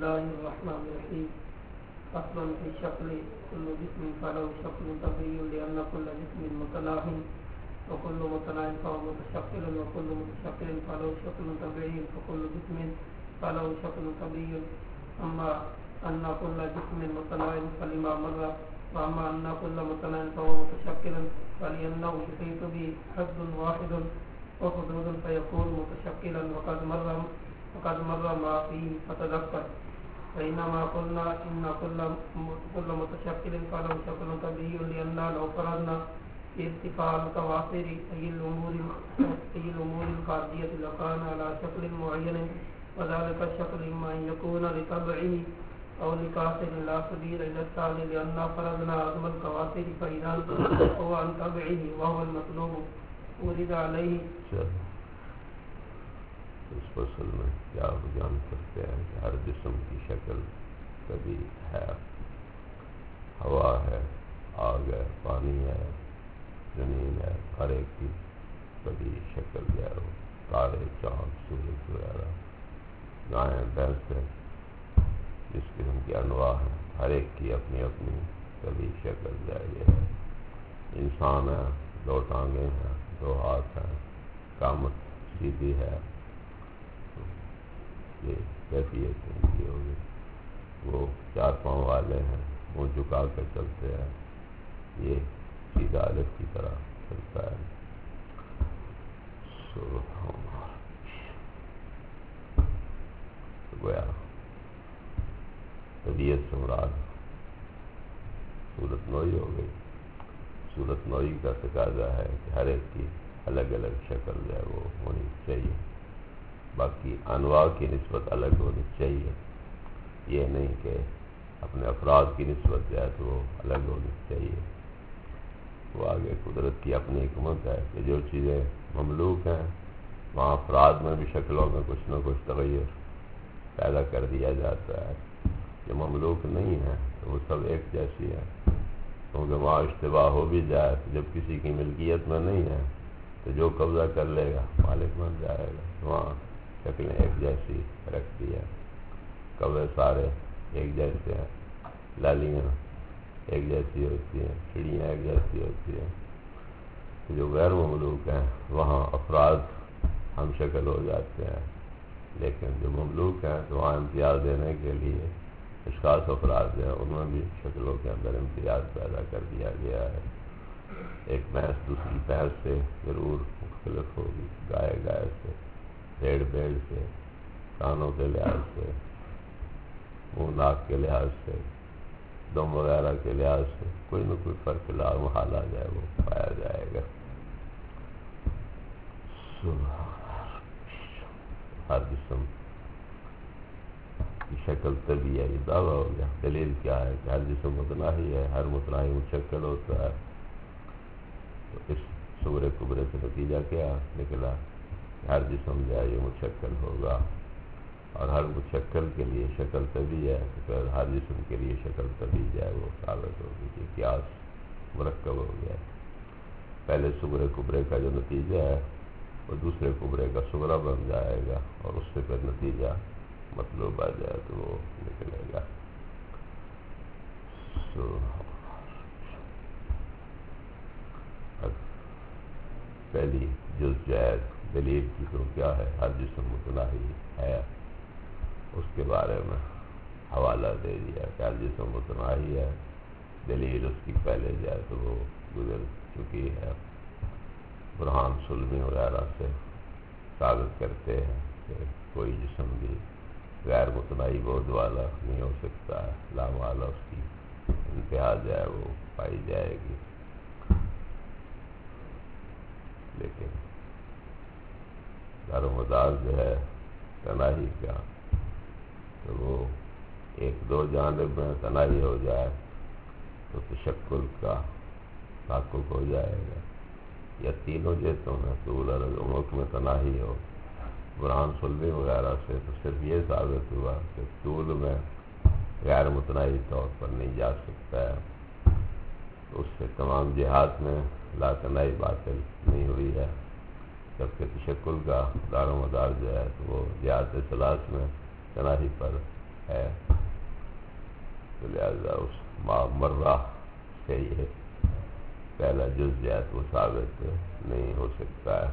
الله الرحمن الرحيم فصل في الشكل كل جسم فله شكل طبيعي لأن كل جسم متناهي وكل متناهي فهو متشكل وكل متشكل فله شكل طبيعي فكل جسم فله شكل طبيعي أما أن كل جسم متناهي فلما مر وأما أن كل متناهي فهو متشكل فلأنه يحيط به حد واحد وحدود فيكون متشكلا وقد مر ما فيه فتذكر فإنما قلنا إن كل متشكل فله شكل طبيعي لأننا لو فرضنا ارتفاع الكوافر أي الأمور الخارجية لكان على شكل معين وذلك الشكل إما أن يكون لطبعه أو لكافر لا سبيل إلى الثاني لأننا فرضنا عدم الكوافر فإذا هو عن طبعه وهو المطلوب ورد علیہ. اس فصل میں کیا بیان کرتے ہیں کہ ہر جسم کی شکل کبھی ہے، ہوا ہے، آگ ہے، پانی ہے، زمین ہے، ہر ایک کی کبھی شکل جو ہے وہ تارے، چاند، سورج وغیرہ، گائیں، بھینس ہے، جس قسم کی انواع ہیں، ہر ایک کی اپنی اپنی کبھی شکل جو ہے یہ ہے. انسان ہے، دو ٹانگیں ہیں، دو ہاتھ ہیں، قامت سیدھی ہے، یہ کیفیت ان کی ہوگی. وہ چار پاؤں والے ہیں، منہ جھکا کر چلتے ہیں، یہ سیدھا الف کی طرح چلتا ہے. گویا طبیعت سے مراد صورت نوئی ہو گئی. صورت نوئی کا تقاضا ہے کہ ہر ایک کی الگ الگ شکل جو ہے وہ ہونی چاہیے، باقی انواع کی نسبت الگ ہونی چاہیے. یہ نہیں کہ اپنے افراد کی نسبت جو ہے تو وہ الگ ہونی چاہیے. وہ آگے قدرت کی اپنی حکمت ہے کہ جو چیزیں مملوک ہیں وہاں افراد میں بھی شکلوں میں کچھ نہ کچھ تغیر پیدا کر دیا جاتا ہے. جو مملوک نہیں ہے تو وہ سب ایک جیسی ہے، کیونکہ وہاں اشتباہ ہو بھی جائے تو جب کسی کی ملکیت میں نہیں ہے تو جو قبضہ کر لے گا مالک بن جائے گا. وہاں شکلیں ایک جیسی رکھتی ہے، کوے سارے ایک جیسے ہیں، لالیاں ایک جیسی ہوتی ہیں، چڑیاں ایک جیسی ہوتی ہیں. جو غیر مملوک ہیں وہاں افراد ہم شکل ہو جاتے ہیں، لیکن جو مملوک ہیں تو وہاں امتیاز دینے کے لیے اشخاص افراد ہیں، ان میں بھی شکلوں کے اندر امتیاز پیدا کر دیا گیا ہے. ایک بھینس دوسری بھینس سے ضرور مختلف ہوگی، گائے سے، بھیڑ سے، کانوں کے لحاظ سے، منہ ناک کے لحاظ سے، دم وغیرہ کے لحاظ سے کوئی نہ کوئی فرق لا محالہ جو ہے وہ پایا جائے گا. ہر جسم کی شکل طبیعی ہے، یہ دعویٰ ہو گیا. دلیل کیا ہے کہ ہر جسم متناہی ہے، ہر متناہی مشکل ہوتا ہے. تو اس صغرے کبرے سے نتیجہ کیا نکلا کہ ہر جسم جو ہے یہ مشکل ہوگا، اور ہر مشکل کے لیے شکل طبیعی ہے تو پھر ہر جسم کے لیے شکل طبیعی جو ہے وہ ثابت ہوگی. کہ قیاس مرکب ہو گیا. پہلے صغرے کبرے کا جو نتیجہ ہے وہ دوسرے کبرے کا صغرا بن جائے گا، اور اس سے پھر نتیجہ مطلوب آ جائے تو وہ نکلے گا. پہلی جزء دلیل کی تو کیا ہے، ہر جسم متناہی ہے، اس کے بارے میں حوالہ دے دیا کہ ہر جسم متناہی ہے. دلیل اس کی پہلے جائے تو وہ گزر چکی ہے. برہان سلمی وغیرہ سے ثابت کرتے ہیں کہ کوئی جسم بھی غیر متناہی بود والا نہیں ہو سکتا ہے، لامحالہ اس کی انتہا جو ہے وہ پائی جائے گی. لیکن دار و مدار جو ہے تناہی کا، تو وہ ایک دو جانب میں تناہی ہو جائے تو تشکل کا تحقق ہو جائے گا، یا تینوں جہتوں میں طول عرض عمق میں تناہی ہو. برہان سلمی وغیرہ سے تو صرف یہ ثابت ہوا کہ طول میں غیر متناہی طور پر نہیں جا سکتا ہے، تو اس سے تمام جہات میں لا تناہی باطل نہیں ہوئی ہے. جبکہ تشکل کا دار و مدار جو ہے تو وہ جہات ثلاث میں تناہی پر ہے، تو لہذا اس ما مرہ سے یہ پہلا جز جو ہے وہ ثابت نہیں ہو سکتا ہے۔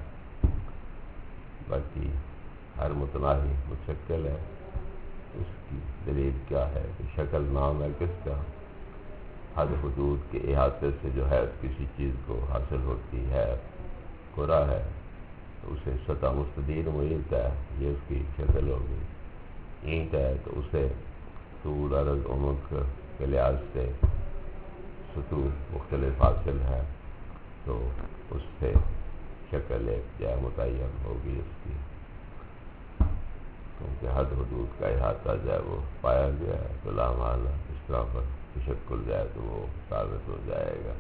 باقی ہر متناہی مشکل ہے، اس کی دلیل کیا ہے کہ شکل نام ہے کس کا؟ حد حدود کے احاطے سے جو ہے کسی چیز کو حاصل ہوتی ہے، قرا ہے تو اسے سطح مستدیر محیط ہے، یہ اس کی شکل ہوگی۔ اینٹ ہے تو اسے طول عرض عمق کے لحاظ سے سطوح مختلف حاصل ہے، تو اس سے شکل ایک جائے متعین ہوگی اس کی، کیونکہ حد حدود کا احاطہ جو ہے وہ پایا گیا ہے، تو لامحالہ اس طرح پر تشکل جائے تو وہ ثابت ہو جائے گا۔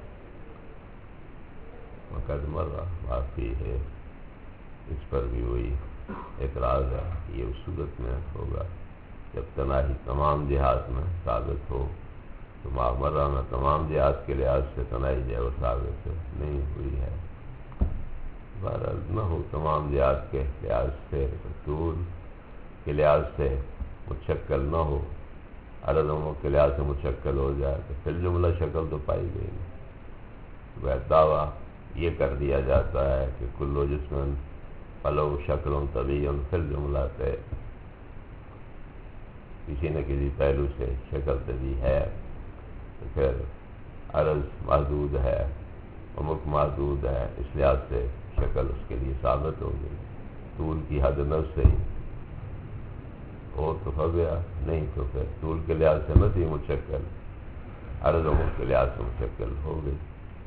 مقدمہ معافی ہے، اس پر بھی وہی اعتراض ہے، یہ اس صورت میں ہوگا جب تناہی تمام جہات میں ثابت ہو، تو معمرہ میں تمام جہات کے لحاظ سے تناہی جو ہے وہ ثابت نہیں ہوئی ہے۔ بہرحال نہ ہو تمام جہات کے لحاظ سے، طول کے لحاظ سے متشکل نہ ہو، عرض عمق کے لحاظ سے متشکل ہو جائے تو پھر جملہ شکل تو پائی گئی نہیں۔ وہ دعویٰ یہ کر دیا جاتا ہے کہ کلو جسم فلو شکل طبیع فی الجملہ سے، کسی نہ کسی پہلو سے شکل طبیع ہے، تو پھر عرض محدود ہے، عمق محدود ہے، اس لحاظ سے شکل اس کے لیے ثابت ہو گئی۔ طول کی حد نفس سے ہی اور تو ہو گیا، نہیں تو پھر طول کے لحاظ سے نہ تھی متشکل، عرض عمق کے لحاظ سے متشکل ہو گئی۔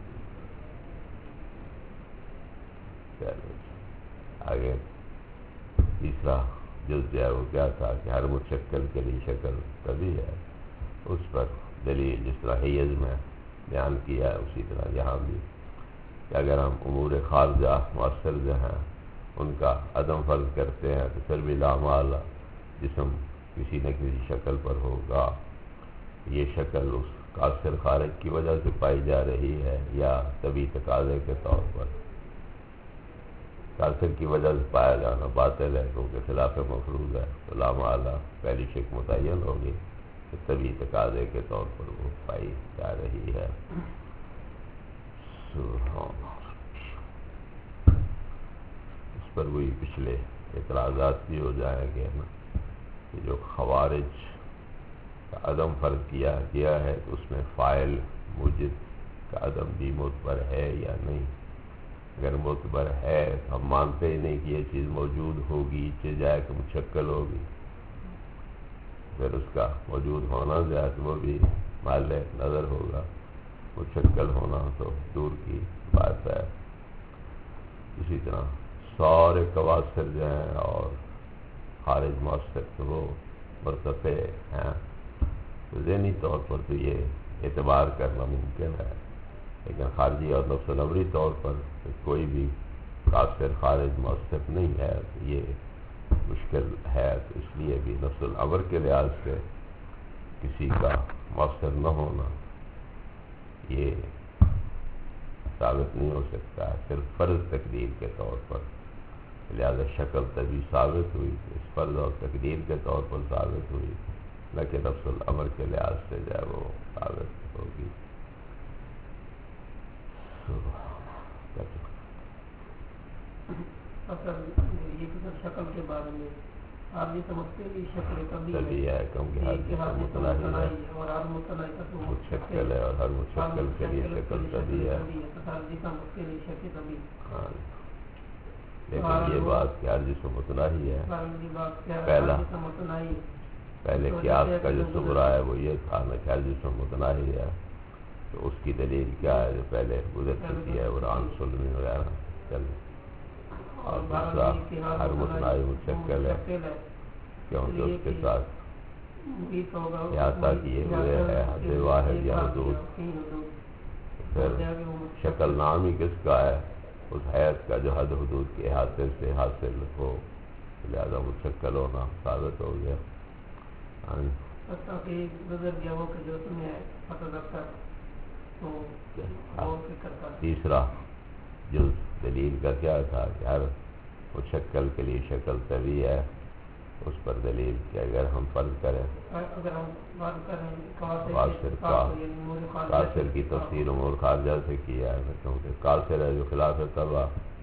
آگے تیسرا جز جو ہے وہ کیا تھا کہ ہر متشکل کے لیے شکل طبیعی ہے، اس پر دلیل جس طرح حیض میں بیان کیا ہے اسی طرح یہاں بھی، کہ اگر ہم امور خارجہ مؤثر جو ہیں ان کا عدم فرض کرتے ہیں تو پھر بھی لامحالہ جسم کسی نہ کسی شکل پر ہوگا۔ یہ شکل اس قاصر خارج کی وجہ سے پائی جا رہی ہے یا طبی تقاضے کے طور پر؟ قاصر کی وجہ سے پایا جانا باطل ہے کیونکہ خلاف مفروض ہے، تو لامحالہ پہلی شک متعین ہوگی کہ طبی تقاضے کے طور پر وہ پائی جا رہی ہے۔ اس پر وہی پچھلے اعتراضات بھی ہو جائیں گے نا، کہ جو خوارج کا عدم فرض کیا گیا ہے تو اس میں فاعل موجب کا عدم بھی معتبر ہے یا نہیں؟ اگر معتبر ہے تو ہم مانتے ہی نہیں کہ یہ چیز موجود ہوگی، جائے کہ متشکل ہوگی، پھر اس کا موجود ہونا جو ہے تو وہ بھی محل نظر ہوگا، متشکل ہونا تو دور کی بات ہے۔ اسی طرح سارے قواصر جو ہیں اور خارج مؤثر تو وہ مرتفع ہیں، تو ذہنی طور پر تو یہ اعتبار کرنا ممکن ہے، لیکن خارجی اور نفس الامری طور پر کوئی بھی قاصر خارج مؤثر نہیں ہے، تو یہ مشکل ہے۔ تو اس لیے بھی نفس الامر کے لحاظ سے کسی کا مؤثر نہ ہونا یہ ثابت نہیں ہو سکتا ہے، صرف فرض تقدیر کے طور پر، لہذا شکل تبھی ثابت ہوئی، اس فرض اور تقدیر کے طور پر ثابت ہوئی، نہ کہ نفس الامر کے لحاظ سے جو ہے وہ ثابت ہوگی۔ یہ شکل کے بارے میں آپ یہ سمجھتے ہیں کہ شکل طبیعی ہے کیونکہ ہر متناہی ہے اور ہر متناہی کا متشکل ہے، اور ہر متشکل کے لیے شکل طبیعی ہے۔ ہاں، لیکن یہ بات کہ ہر جسم متناہی ہے، پہلے قیاس کا جو صبرا ہے وہ یہ تھا نا کہ ہر جسم متناہی ہے، تو اس کی دلیل کیا ہے جو پہلے گزر چکی ہے، قرآن سلمی وغیرہ چل، اور دوسرا ہر متناہی متشکل ہے کیونکہ اس کے ساتھ احاطہ کیے ہوئے ہے حد واحد یا حدود۔ پھر شکل نام ہی کس کا ہے؟ اس حیات کا جو حد حدود کے احاطے سے حاصل ہو، لہذا متشکل ہونا ثابت ہو گیا۔ تیسرا جز دلیل کا کیا تھا کہ ہر متشکل کے لیے شکل طبیعی ہے، اس پر دلیل کہ اگر ہم فرض کریں قاصر کی تفسیر امور خارجہ سے کیا ہے، کیونکہ قاصر ہے جو خلاف طبع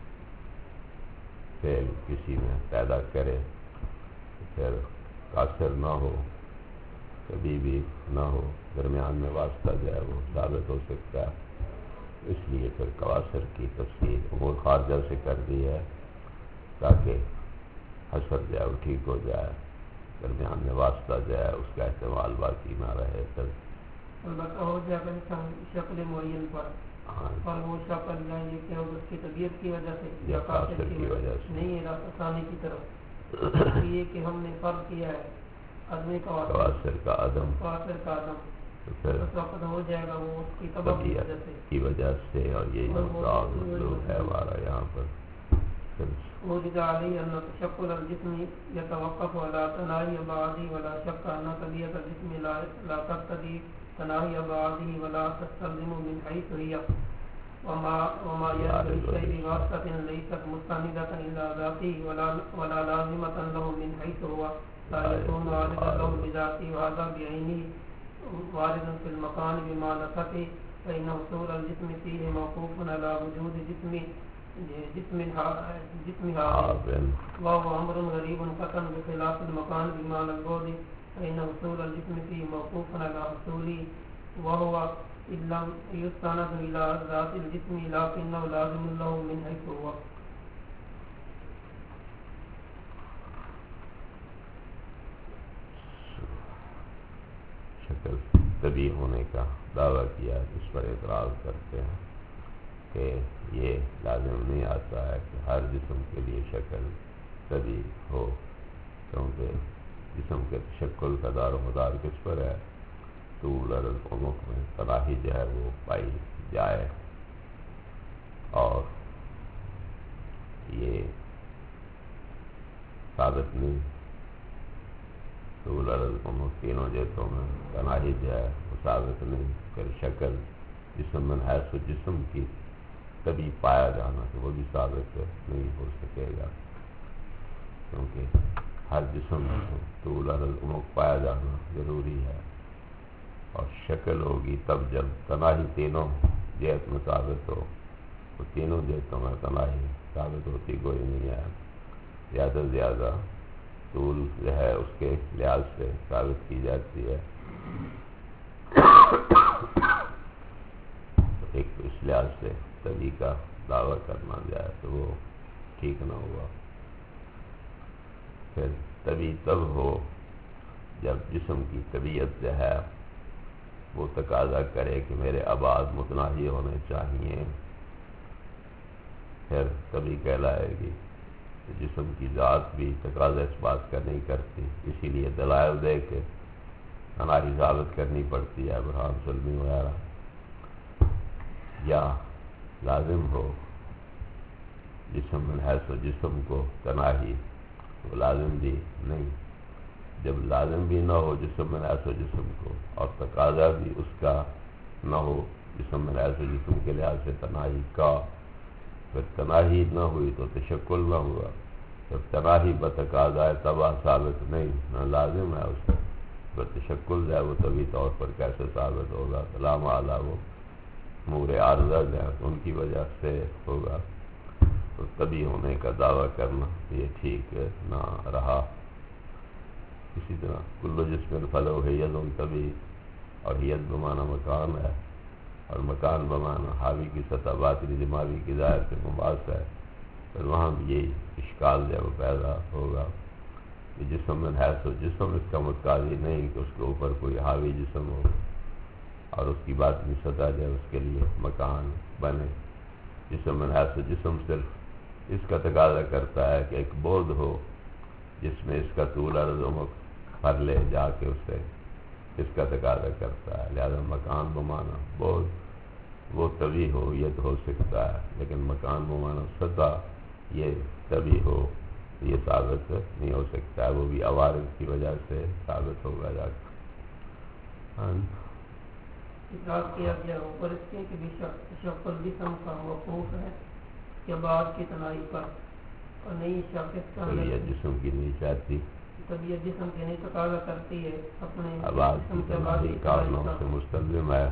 فعل کسی میں پیدا کرے، پھر قاصر نہ ہو، کبھی بھی نہ ہو، درمیان میں واسطہ جو ہے وہ ثابت ہو سکتا ہے، اس لیے پھر قواصر کی تفسیر امور خارجہ سے کر دی ہے تاکہ حشر جو ہے وہ ٹھیک ہو جائے، درمیان میں واسطہ جو ہے اس کا احتمال باقی نہ رہے۔ البتہ ہو جائے گا شکل معین پر وہ شکل یہ کہ اس کی طبیعت کی وجہ سے یا قاصر کی وجہ سے نہیں ہے، آسانی کی طرف یہ کہ ہم نے فرض کیا ہے آدمی کا قاصر کا عدم، تو پھر اس وقت ہو جائے گا وہ اس کی طبیعت کی وجہ سے، اور یہی مطلوب ہے ہمارا یہاں پر۔ وجد علی ان تشکل الجسم يتوقف على تناہی بعضی ولا شک ان طبیعت الجسم لا تقتضی تناہی بعضی ولا تستلزم من حیث هي وما يجري الشيء بواسطة ليست مستندة إلى ذاته ولا لازمة له من حيث هو لا يكون واردا له بذاته وهذا بعينه وارد في المكان بمعنته فإن حصول الجسم فيه موقوف على وجود جسمها وهو أمر غريب قطعا بخلاف المكان بمعنى البعد فإن حصول الجسم فيه موقوف على حصوله وهو إن لم يستند إلى ذات الجسم لكنه لازم له من حيث هو۔ شکل طبیعی ہونے کا دعویٰ کیا، اس پر اعتراض کرتے ہیں کہ یہ لازم نہیں آتا ہے کہ ہر جسم کے لیے شکل طبیعی ہو، کیونکہ جسم کے تشکل کا دار و مدار کس پر ہے؟ طول عرض عنق میں تناہی جو ہے وہ پائی جائے، اور یہ ثابت نہیں، طول عرض عنق تینوں جہتوں میں تناہی جو ہے وہ ثابت نہیں، پھر شکل جسم من حیث جسم کی کبھی پایا جانا تو وہ بھی ثابت نہیں ہو سکے گا، کیونکہ ہر جسم میں طول عرض عنق پایا جانا ضروری ہے، اور شکل ہوگی تب جب تناہی تینوں جہت میں ثابت ہو، تو تینوں جہتوں میں تناہی ثابت ہوتی کوئی نہیں ہے، زیادہ سے زیادہ طول جو ہے اس کے لحاظ سے ثابت کی جاتی ہے، ایک تو اس لحاظ سے طبیعی کا دعویٰ کرنا جائے تو وہ ٹھیک نہ ہوا۔ پھر طبیعی تب ہو جب جسم کی طبیعت جو ہے وہ تقاضا کرے کہ میرے ابعاد متناہی ہونے چاہیے، پھر طبیعی کہلائے گی۔ جسم کی ذات بھی تقاضا اس بات کا نہیں کرتی، اسی لیے دلائل دے کے تناہی ثابت کرنی پڑتی ہے، برہان سلمی وغیرہ، یا لازم ہو جسم من حیث جسم کو تناہی، تو لازم بھی نہیں، جب لازم بھی نہ ہو جسم من حیث جسم کو اور تقاضا بھی اس کا نہ ہو جسم من حیث جسم کے لحاظ سے تناہی کا، پھر تناہی نہ ہوئی تو تشکل نہ ہوا، جب تناہی بتقاضا طبع ثابت نہیں، نہ لازم ہے اس کا، پھر تشکل جو ہے وہ طبعی طور پر کیسے ثابت ہوگا؟ سلام اعلیٰ وہ امور عارضہ جو ہے ان کی وجہ سے ہوگا، تو طبعی ہونے کا دعویٰ کرنا یہ ٹھیک نہ رہا۔ اسی طرح کل جسم فلو حیض طبعی، اور حیض بمعنی مکان ہے، اور مکان بمعنی حاوی کی سطح باطنی دماغی کی ظاہر سے مباحث ہے، پھر وہاں بھی یہی اشکال جو ہے وہ پیدا ہوگا کہ جسم من حیث جسم اس کا متقاضی نہیں کہ اس کے اوپر کوئی حاوی جسم ہو، اور اس کی باطنی سطح جو ہے اس کے لیے مکان بنے۔ جسم من حیث جسم صرف اس کا تقاضا کرتا ہے کہ ایک بود ہو جس میں اس کا طول عرض عنق پھر لے جا کے اس سے اس کا تقاضا کرتا ہے، لہذا مکان بمانا بود وہ طبعی ہو یہ تو ہو سکتا ہے، لیکن مکان بمانا سطح یہ طبعی ہو یہ ثابت نہیں ہو سکتا ہے، وہ بھی عوارض کی وجہ سے ثابت ہوگا جا کے۔ اقرار کیا گیا اوپر اس کے کہ تشکل جسم کا موقوف ہے یا بعد کی تناہی پر، اور نہیں شاکت کا جسم کی نہیں چاہتی طبیعت جسم کے نہیں تقاضا کرتی ہے اپنے آواز جسم کی کے بعد کارنوں سے مستلزم ہے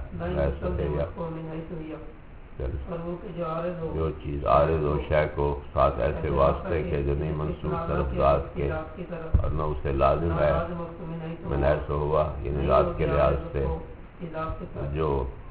اور وہ کہ جو چیز عارض ہو شے کو ساتھ ایسے واسطے کے جو نہیں منسوخ طرف ذات کے اور نہ اسے لازم ہے من حیث ہوا، یعنی ذات کے لحاظ سے جو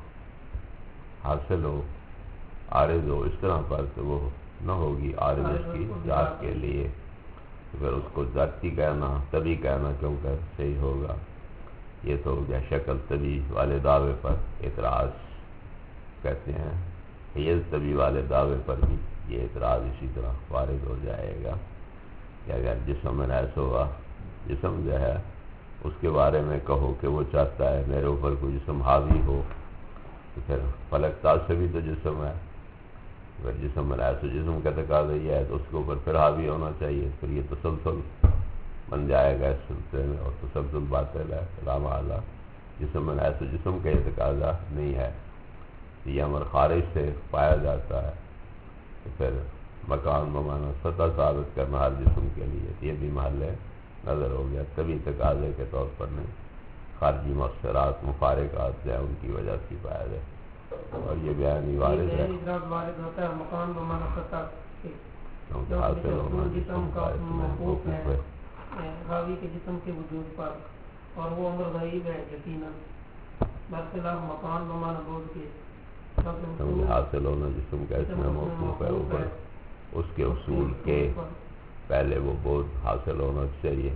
حاصل ہو عارض ہو اس طرح پر تو وہ نہ ہوگی عارض اس کی ذات کے لیے، پھر اس کو ذاتی کہنا طبی کہنا کیوں کر صحیح ہوگا؟ یہ تو ہو گیا شکل طبی والے دعوے پر اعتراض کہتے ہیں، حیض طبی والے دعوے پر بھی یہ اعتراض اسی طرح وارد ہو جائے گا کہ اگر جسم میں ایسا ہوا، جسم جو ہے اس کے بارے میں کہو کہ وہ چاہتا ہے میرے اوپر کوئی جسم حاوی ہو، تو پھر فلک تاج سے بھی تو جسم ہے، اگر جسم میں ایسا جسم کا تقاضا یہ ہے تو اس کے اوپر پھر حاوی ہونا چاہیے، پھر یہ تسلسل بن جائے گا اس سلسلے میں، اور تسلسل باطل ہے لا محالہ، جسم میں ایسا جسم کا یہ تقاضا نہیں ہے، یہ امر خارج سے پایا جاتا ہے، تو پھر مکان بمانا سطح ثابت کرنا ہر جسم کے لیے یہ بھی محل نظر ہو گیا، طبی تقاضے کے طور پر نہیں، خارجی مؤثرات مفارقات جو ہے ان کی وجہ سے پایا جائے، اور یہ بیان ہی وارد ہے وارد ہوتا ہے مکان بمانا سطح کیونکہ حاصل ہونا جسم کا موقوف ہے حاوی کے جسم کے وجود پر، اور وہ امر غیب ہے یقیناً، برخلاف مکان بمانا بود کے کیونکہ حاصل ہونا جسم کا اس میں موقوف ہے اوپر اس کے اصول کے پہلے وہ بود حاصل ہونا چاہیے،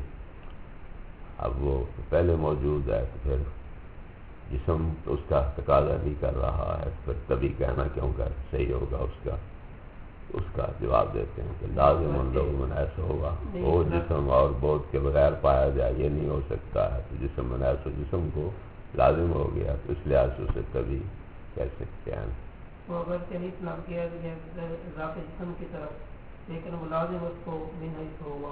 اب وہ پہلے موجود ہے تو پھر جسم اس کا تقاضا نہیں کر رہا ہے، پھر تبھی کہنا کیوں کر صحیح ہوگا؟ اس کا جواب دیتے ہیں کہ لازم من ایسا ہوگا وہ جسم اور بود کے بغیر پایا جائے یہ نہیں ہو سکتا ہے، تو جسم من ایسا جسم کو لازم ہو گیا تو اس لحاظ سے اسے تبھی کہہ سکتے ہیں، وہ اگر نہیں طلب کیا گیا ذات جسم کی طرف لیکن ملازم اس کو بھی نہیں ہوگا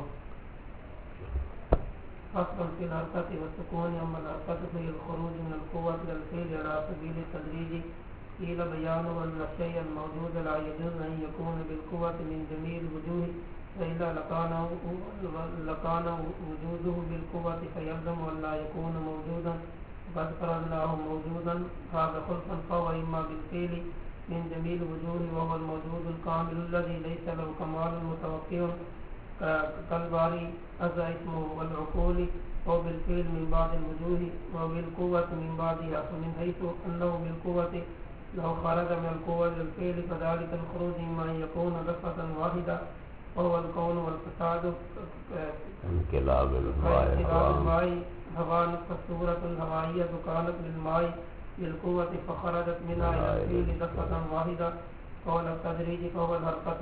اصلا فی الحرکت والسکون، اما الحرکت فی الخروج من القوة الى الفعل على سبیل التدریج قیل بیان ان الشیء الموجود لا يجوز ان يكون بالقوة من جميع الوجوه فإلا لكان وجوده بالقوة فيلزم أن لا يكون موجودا قد فرضناه موجودا هذا خلفا فهو إما بالفعل من جميع الوجوه وهو الموجود الكامل الذي ليس له كمال متوقع كالباري هذا اسمه والعقول، أو بالفعل من بعض الوجوه وبالقوة من بعضها، فمن حيث أنه بالقوة لو خرج من القوة للفعل فذلك الخروج إما أن يكون دفعة واحدة وهو الكون والفساد انقلاب الماء هوا نصف الصورة الهوائية كانت للماء بالقوة فخرجت منها إلى الفعل دفعة واحدة قول التدريج فهو الحركة.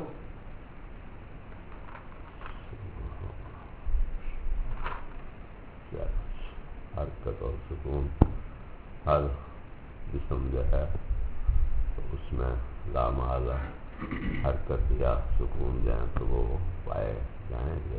حرکت اور سکون ہر جسم جو ہے تو اس میں لامحالہ حرکت یا سکون جو ہے تو وہ پائے جائیں گے،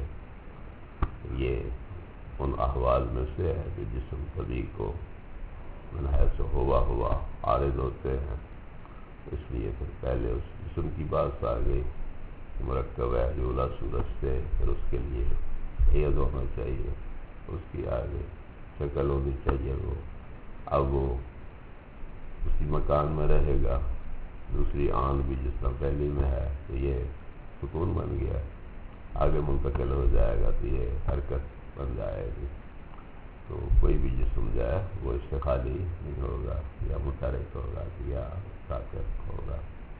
یہ ان احوال میں سے ہے کہ جسم طبی کو من حیث ہوا عارض ہوتے ہیں، اس لیے پھر پہلے اس جسم کی بات آ گئی، مرکب ہے جولا صورت سے، پھر اس کے لیے حیض ہونا چاہیے، اس کی آگے شکل ہونی چاہیے، وہ اب وہ اسی مکان میں رہے گا، دوسری آن بھی جس طرح پہلی میں ہے تو یہ سکون بن گیا، آگے منتقل ہو جائے گا تو یہ حرکت بن جائے گی، تو کوئی بھی جسم جائے وہ اس سے خالی نہیں ہوگا، یا متحرک ہوگا یا ساکت ہوگا۔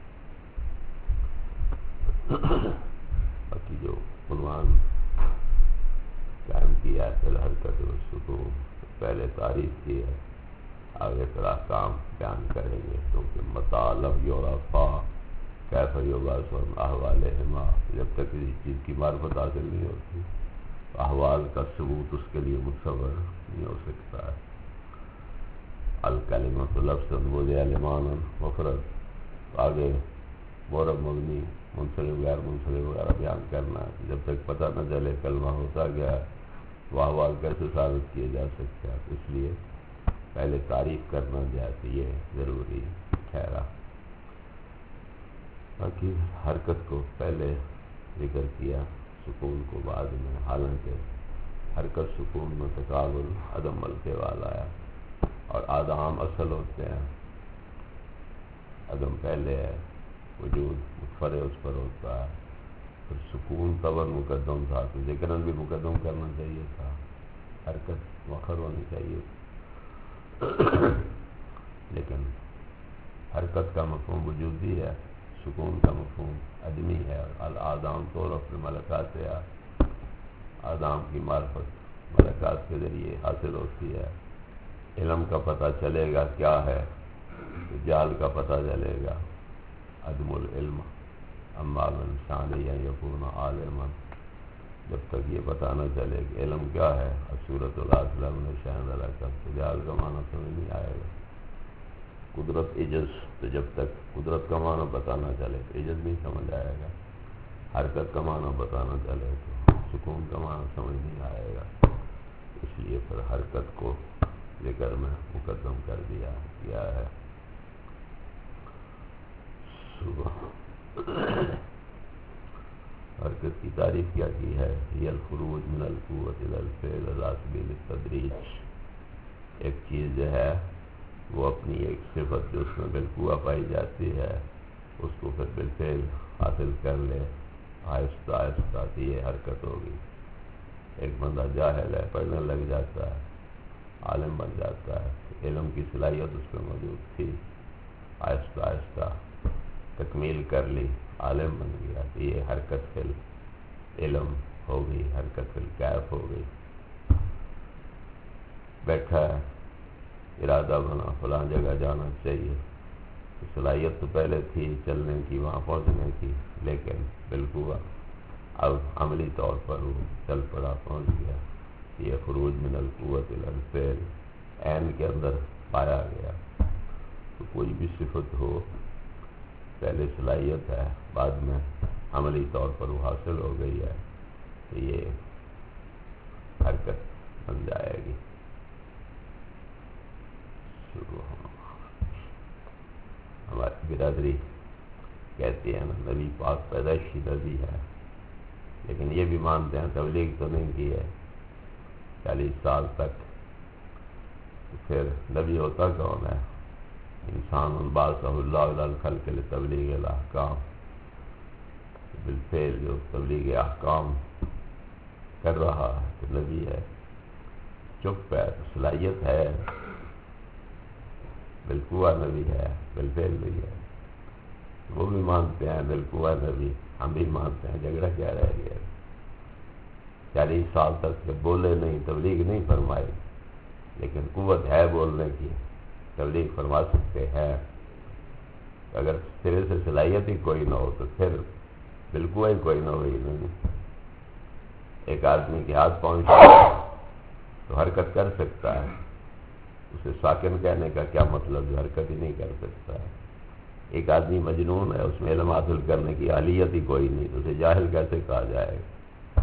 باقی جو عنوان قائم کیا ہے پھر حرکت و سکون، پہلے تعریف کی ہے، آگے پھر احکام بیان کریں گے، کیونکہ مطالب یورفا کیف یبعث احوالہما، جب تک کسی چیز کی معرفت حاصل نہیں ہوتی احوال کا ثبوت اس کے لیے متصور نہیں ہو سکتا ہے۔ الکلمۃ لفظ وضع لمانا مفرد، آگے مورب مبنی منصرف غیر منصرف وغیرہ بیان کرنا ہے، جب تک پتہ نہ چلے کلمہ ہوتا گیا وہ احوال کیسے ثابت کیے جا سکتے ہیں، اس لیے پہلے تعریف کرنا جائے تو یہ ضروری ٹھہرا۔ باقی حرکت کو پہلے ذکر کیا، سکون کو بعد میں، حالانکہ حرکت سکون میں تقابل عدم ملکے والا ہے، اور آدام اصل ہوتے ہیں، عدم پہلے ہے، وجود فرع اس پر ہوتا ہے، پھر سکون طبعاً مقدم تھا تو ذکراً بھی مقدم کرنا چاہیے تھا، حرکت مؤخر ہونی چاہیے، لیکن حرکت کا مفہوم وجودی ہے، سکون کا مفہوم عدمی ہے، اور الآدام طور اپنے ملکات ہے، آدام کی معرفت ملکات کے ذریعے حاصل ہوتی ہے، علم کا پتہ چلے گا کیا ہے تو جہل کا پتہ چلے گا، عدم العلم اما من شان یکون عالما، جب تک یہ پتہ نہ چلے کہ علم کیا ہے، صورت الاسلم نے شاہد اللہ کا تو جہل کا معنی سمجھ نہیں آئے گا، قدرت عجز، تو جب تک قدرت کا معنی پتہ نہ چلے تو عجز نہیں سمجھ آئے گا، حرکت کا معنی پتہ نہ چلے تو سکون کا معنی سمجھ نہیں آئے گا، اس لیے پھر حرکت کو ذکر میں مقدم کر دیا گیا ہے۔ حرکت کی تعریف کیا کی ہے؟ یہ الخروج من القوت الی الفعل علی سبیل التدریج، ایک چیز جو ہے وہ اپنی ایک صفت جو اس میں بالقوہ پائی جاتی ہے اس کو پھر بالفعل حاصل کر لے، آہستہ آہستہ یہ حرکت ہوگی۔ ایک بندہ جاہل ہے، پڑھنے لگ جاتا ہے، عالم بن جاتا ہے، علم کی صلاحیت اس میں موجود تھی، آہستہ آہستہ تکمیل کر لی، عالم بن گیا، تو یہ حرکت فی العلم ہو گئی، حرکت فی الکیف ہو گئی۔ بیٹھا ہے، ارادہ بنا فلاں جگہ جانا چاہیے، تو صلاحیت تو پہلے تھی چلنے کی، وہاں پہنچنے کی، لیکن بالقوہ اب عملی طور پر وہ چل پڑا، پہنچ گیا، یہ خروج من القوت الی الفعل عین کے اندر پایا گیا۔ تو کوئی بھی صفت ہو، پہلے صلاحیت ہے، بعد میں عملی طور پر وہ حاصل ہو گئی ہے، تو یہ حرکت بن جائے گی۔ ہماری برادری کہتی ہے نا نبی پاک پیدائشی نبی ہے، لیکن یہ بھی مانتے ہیں تبلیغ تو نہیں کی ہے 40 سال تک، تو پھر نبی ہوتا کون ہے؟ انسان بعثہ اللہ علی الخلق لتبلیغ الاحکام، بالفعل جو تبلیغ احکام کر رہا ہے تو نبی ہے، چپ ہے تو صلاحیت ہے، بالقوہ نبی ہے، بالفعل بھی ہے، وہ بھی مانتے ہیں بالقوہ نبی، ہم بھی مانتے ہیں، جھگڑا کیا رہ گیا؟ 40 سال تک جب بولے نہیں، تبلیغ نہیں فرمائی، لیکن قوت ہے بولنے کی، تبلیغ فرما سکتے ہیں۔ اگر سرے سے صلاحیت ہی کوئی نہ ہو تو پھر بالقوہ ہی کوئی نہ ہوئی نہیں۔ ایک آدمی کے ہاتھ پہنچ تو حرکت کر سکتا ہے، اسے ساکن کہنے کا کیا مطلب جو حرکت ہی نہیں کر سکتا ہے؟ ایک آدمی مجنون ہے، اس میں علم حاصل کرنے کی اہلیت ہی کوئی نہیں، تو اسے جاہل کیسے کہا جائے گا؟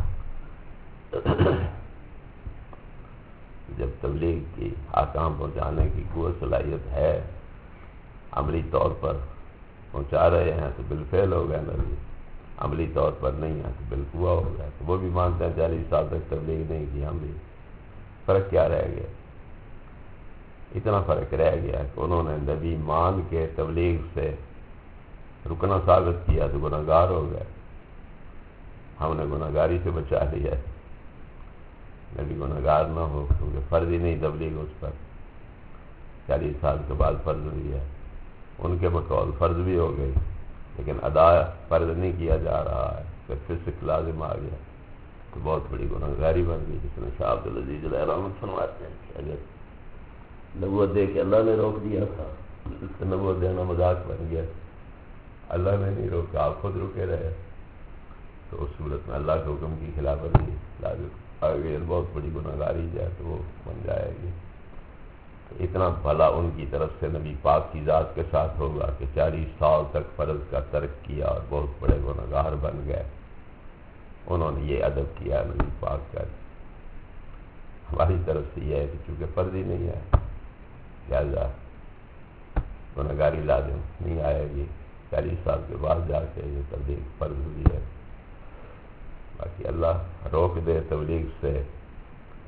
جب تبلیغ کی احکام پہنچانے کی قوت صلاحیت ہے، عملی طور پر پہنچا رہے ہیں تو بالفعل ہو گئے نبی، عملی طور پر نہیں ہے تو بالقوہ ہو گئے۔ تو وہ بھی مانتے ہیں 40 سال تک تبلیغ نہیں کی، ہم بھی، فرق کیا رہ گیا؟ اتنا فرق رہ گیا کہ انہوں نے نبی مان کے تبلیغ سے رکنا ثابت کیا تو گناہگار ہو گئے، ہم نے گناہگاری سے بچا لیا، نبی گناہگار نہ ہو کیونکہ فرض ہی نہیں تبلیغ اس پر، 40 سال کے بعد فرض ہوئی ہے، ان کے بقول فرض بھی ہو گئی لیکن ادا فرض نہیں کیا جا رہا ہے، پھر فسق لازم آ گیا تو بہت بڑی گناہگاری بن گئی، جس میں شاہ عبدالعزیز علیہ رحمت فرماتے ہیں کہ اگر نبوت دے کے اللہ نے روک دیا تھا تو نبوت دینا مذاق بن گیا، اللہ نے نہیں روکا، آپ خود رکے رہے، تو اس صورت میں اللہ کے حکم کی خلاف ورزی لازم آگے بہت بڑی گناہگاری جو ہے تو وہ بن جائے گی۔ تو اتنا بھلا ان کی طرف سے نبی پاک کی ذات کے ساتھ ہوگا کہ 40 سال تک فرض کا ترک کیا اور بہت بڑے گناہگار بن گئے، انہوں نے یہ ادب کیا نبی پاک کا۔ ہماری طرف سے یہ ہے کہ چونکہ فرض ہی نہیں ہے لہذا گناہگاری لازم نہیں آئے گی، 40 سال کے بعد جا کے یہ تبلیغ فرض ہوئی ہے۔ باقی اللہ روک دے تبلیغ سے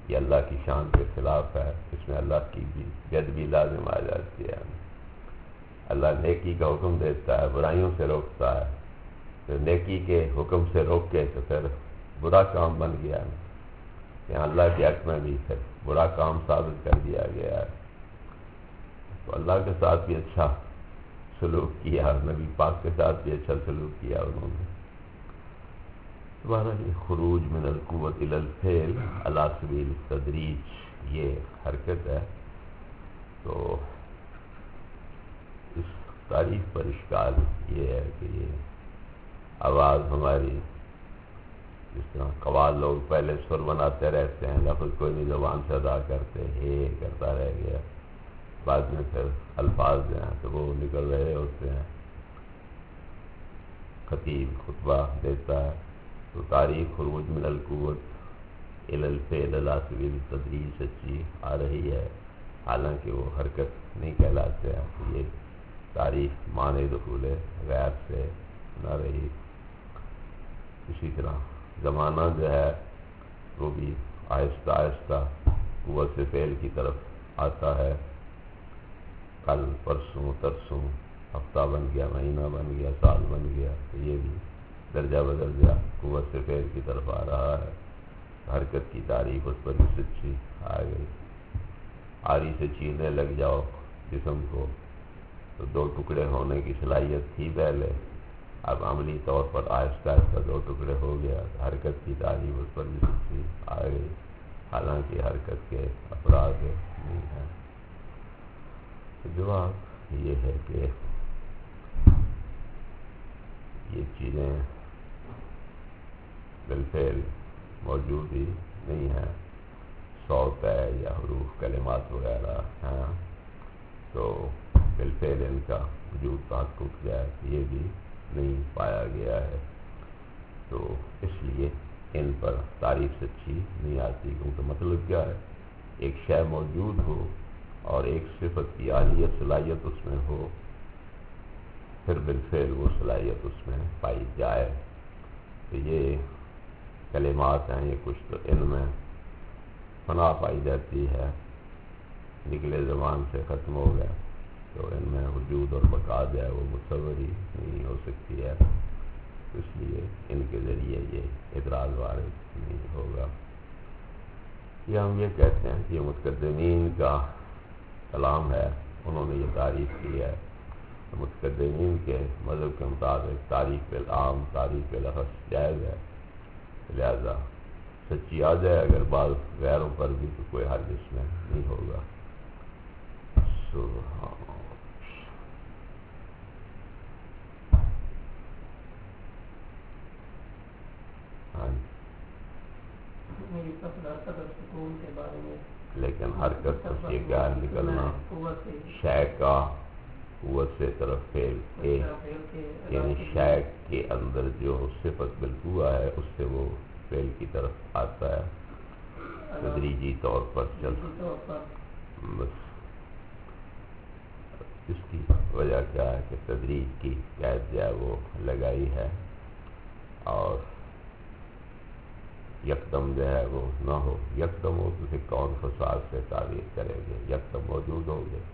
یہ اللہ کی شان کے خلاف ہے، اس میں اللہ کی بھی ید بھی لازم آ جاتی ہے۔ اللہ نیکی کا حکم دیتا ہے، برائیوں سے روکتا ہے، پھر نیکی کے حکم سے روک کے تو پھر برا کام بن گیا ہے، یہاں اللہ کے حق میں بھی پھر برا کام ثابت کر دیا گیا ہے۔ تو اللہ کے ساتھ بھی اچھا سلوک کیا، نبی پاک کے ساتھ بھی اچھا سلوک کیا انہوں نے۔ تمہارا یہ خروج من القوت الی الفعل علی سبیل التدریج یہ حرکت ہے۔ تو اس تعریف پر اشکال یہ ہے کہ یہ آواز ہماری جس طرح قوال لوگ پہلے سر بناتے رہتے ہیں، لفظ کوئی نہیں زبان سے ادا کرتے، ہے کرتا رہ گیا، بعد میں پھر الفاظ جو ہیں تو وہ نکل رہے ہوتے ہیں، خطیب خطبہ دیتا ہے۔ تو تاریخ خروج من القوت الی الفعل علی سبیل التدریج سچی آ رہی ہے، حالانکہ وہ حرکت نہیں کہلاتے ہیں۔ یہ تاریخ معنی دخول غیر سے نہ رہی۔ اسی طرح زمانہ جو ہے وہ بھی آہستہ آہستہ قوت سے فعل کی طرف آتا ہے، کل پرسوں ترسوں ہفتہ بن گیا، مہینہ بن گیا، سال بن گیا، تو یہ بھی درجہ بدرجہ قوت سے فعل کی طرف آ رہا ہے۔ حرکت کی تعریف اس پر بھی سچی آ گئی۔ آری سے چیرنے لگ جاؤ جسم کو تو دو ٹکڑے ہونے کی صلاحیت تھی پہلے، اب عملی طور پر آہستہ آہستہ دو ٹکڑے ہو گیا۔ حرکت کی تعریف اس پر بھی سچی آ گئی، حالانکہ حرکت کے افراد نہیں ہیں۔ جواب یہ ہے کہ یہ چیزیں بالفعل موجود ہی نہیں ہیں، صوت ہے یا حروف کلمات وغیرہ ہیں تو بالفعل ان کا وجود تحقق جائے یہ بھی نہیں پایا گیا ہے، تو اس لیے ان پر تعریف سچی نہیں آتی، کیونکہ مطلب کیا ہے، ایک شے موجود ہو اور ایک صفت کی عالیت صلاحیت اس میں ہو، پھر بالفعل وہ صلاحیت اس میں پائی جائے۔ تو یہ کلمات ہیں، یہ کچھ تو ان میں فنا پائی جاتی ہے، نکلے زبان سے ختم ہو گیا، تو ان میں وجود اور بقا جو ہے وہ متصور ہی نہیں ہو سکتی ہے، اس لیے ان کے ذریعے یہ اعتراض وارد نہیں ہوگا۔ یہ ہم یہ کہتے ہیں کہ یہ متقدمین کا کلام ہے، انہوں نے یہ تعریف کی ہے، متقدمین کے مذہب کے مطابق تعریف بالعام تعریف باللفظ جائز ہے، لہذا سچی آ جائے اگر بعض غیروں پر بھی تو کوئی حرج اس میں نہیں ہوگا۔ لیکن حرکت سے کیا نکلنا شے کا قوت سے طرف فعل کے، یعنی شے کے اندر جو صفت بالقوہ ہے اس سے وہ فعل کی طرف آتا ہے تدریجی طور پر بس اس کی وجہ کیا ہے کہ تدریج کی قید جو ہے وہ لگائی ہے، اور یکدم جو ہے وہ نہ ہو، یکدم ہو تو پھر کون فساد سے تعبیر کریں گے، یکدم موجود ہو گئے،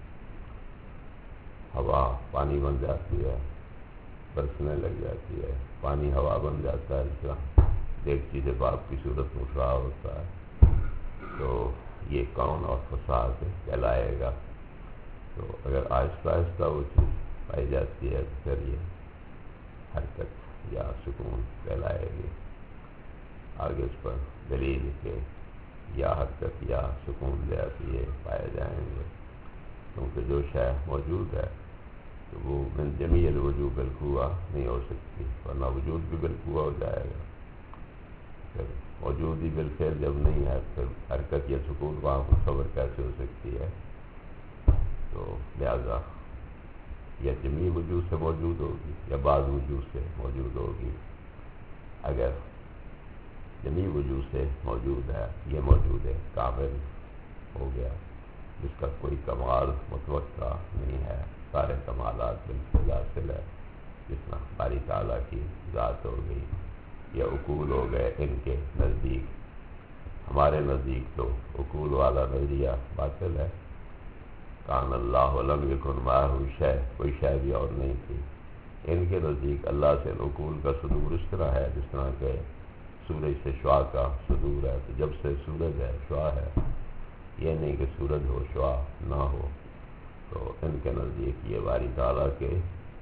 ہوا پانی بن جاتی ہے، برسنے لگ جاتی ہے، پانی ہوا بن جاتا ہے، اس طرح دیکھتی سے باپ کی صورت میں اٹھا ہوتا ہے، تو یہ کون اور فساد کہلائے گا۔ تو اگر آہستہ آہستہ وہ چیز پائی جاتی ہے تو پھر یہ حرکت یا سکون کہلائے گی۔ آگے اس پر دلیل کے یا حرکت یا سکون جیسے یہ پائے جائیں گے، کیونکہ جو شے موجود ہے تو وہ من جمیع الوجوہ بالقوہ نہیں ہو سکتی، ورنہ وجود بھی بالقوہ ہو جائے گا، پھر موجود ہی بالفعل جب نہیں ہے پھر حرکت یا سکون وہاں متصور کیسے ہو سکتی ہے۔ تو لہذا یا جمیع وجود سے موجود ہوگی یا بعض وجود سے موجود ہوگی۔ اگر جمیع وجود سے موجود ہے، یہ موجود ہے، کامل ہو گیا، جس کا کوئی کمال متوقع نہیں ہے، سارے کمالات بالفعل حاصل ہے، جس میں باری تعالیٰ کی ذات ہو گئی یا عقول ہو گئے ان کے نزدیک ہمارے نزدیک تو عقول والا نظریہ باطل ہے. کان اللہ لم یکن معہ شیء، کوئی شے بھی اور نہیں تھی. ان کے نزدیک اللہ سے عقول کا صدور اس طرح ہے جس طرح کہ سورج سے شعاع کا صدور ہے. تو جب سے سورج ہے شعاع ہے، یہ نہیں کہ سورج ہو شعاع نہ ہو. تو ان کے نزدیک یہ باری تعالیٰ کے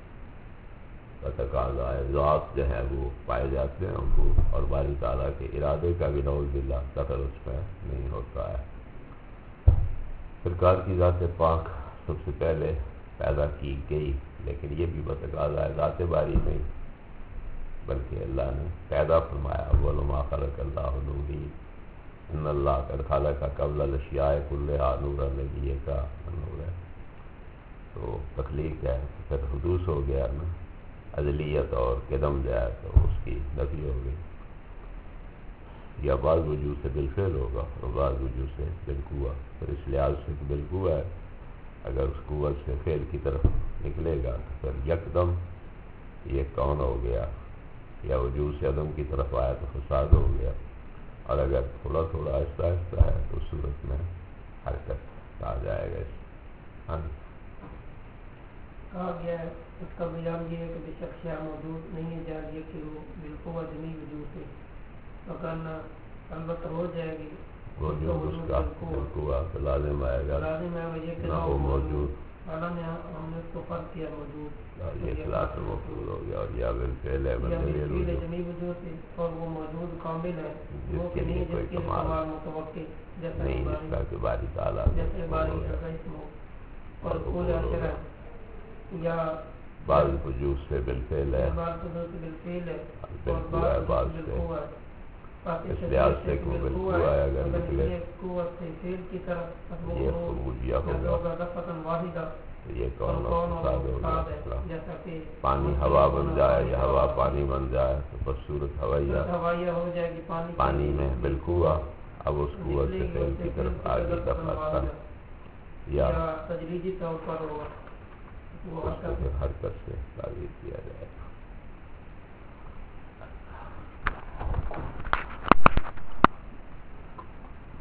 تقاضا ہے، ذات جو ہے وہ پائے جاتے ہیں ان کو، اور باری تعالیٰ کے ارادے کا بھی نعوذ باللہ دخل اس میں نہیں ہوتا ہے. سرکار کی ذات پاک سب سے پہلے پیدا کی گئی، لیکن یہ بھی بتقاضا ہے ذات باری نہیں بلکہ اللہ نے پیدا فرمایا. اول ما خلق اللہ نوری، ان اللہ قد خلق قبل الاشیاء کلھا نورا نبی کا نور ہے. تو تخلیق ہے، پھر حدوث ہو گیا نا، ازلیت اور قدم جو ہے تو اس کی نفی ہو گئی. یا بعض وجوہ سے بالفعل ہوگا اور بعض وجوہ سے بالقوہ. پھر اس لحاظ سے بالقوہ ہے، اگر اس قوت سے فعل کی طرف نکلے گا تو پھر یکدم یہ کون ہو گیا، یا وجوہ سے عدم کی طرف آیا تو فساد ہو گیا. اور اگر تھوڑا تھوڑا آہستہ آہستہ ہے تو اس صورت میں حرکت آ جائے گا. ہاں جی، کہا گیا ہے اس کا بیان یہ ہے کہ بے شک شیء موجود نہیں ہے جائے کہ وہ بالقوہ جمی وجود ہے، وکرنا البتہ ہو جائے گی وجود اس کا بالقوہ تو لازم آئے گا، لازم ہے یہ کہ نہ ہو موجود. اعلیٰ نے ہم نے اس کو فرق کیا موجود، یہ اخلاص مفعول ہو گیا. اور یا بالفعل ہے یا بندے بالفعل جمی وجود ہے، اور وہ موجود کامل ہے، وہ کہ نہیں جس کے کمال متوقع جیسا نہیں جس کا کہ باری تعالیٰ جیسے باری کا اسم اور قول اشرا، یا بعض وجوہ سے بالفعل ہے، بعض وجوہ سے بالفعل ہے، بالقوہ ہے بعض سے. اس لحاظ سے کہ وہ بالقوہ ہے اگر نکلے قوت سے فعل کی طرف یہ خروج یا ہوگا واحدہ تو یہ کون اور فساد ہو گیا. جیسا کہ پانی ہوا بن جائے یا ہوا پانی بن جائے تو بس صورت ہوائیہ ہو جائے گی پانی میں بالقوہ. اب اس قوت سے فعل کی طرف آگے دفعہ یا تجریدی طور پر اس کو پھر حرکت سے تعبیر کیا جائے گا.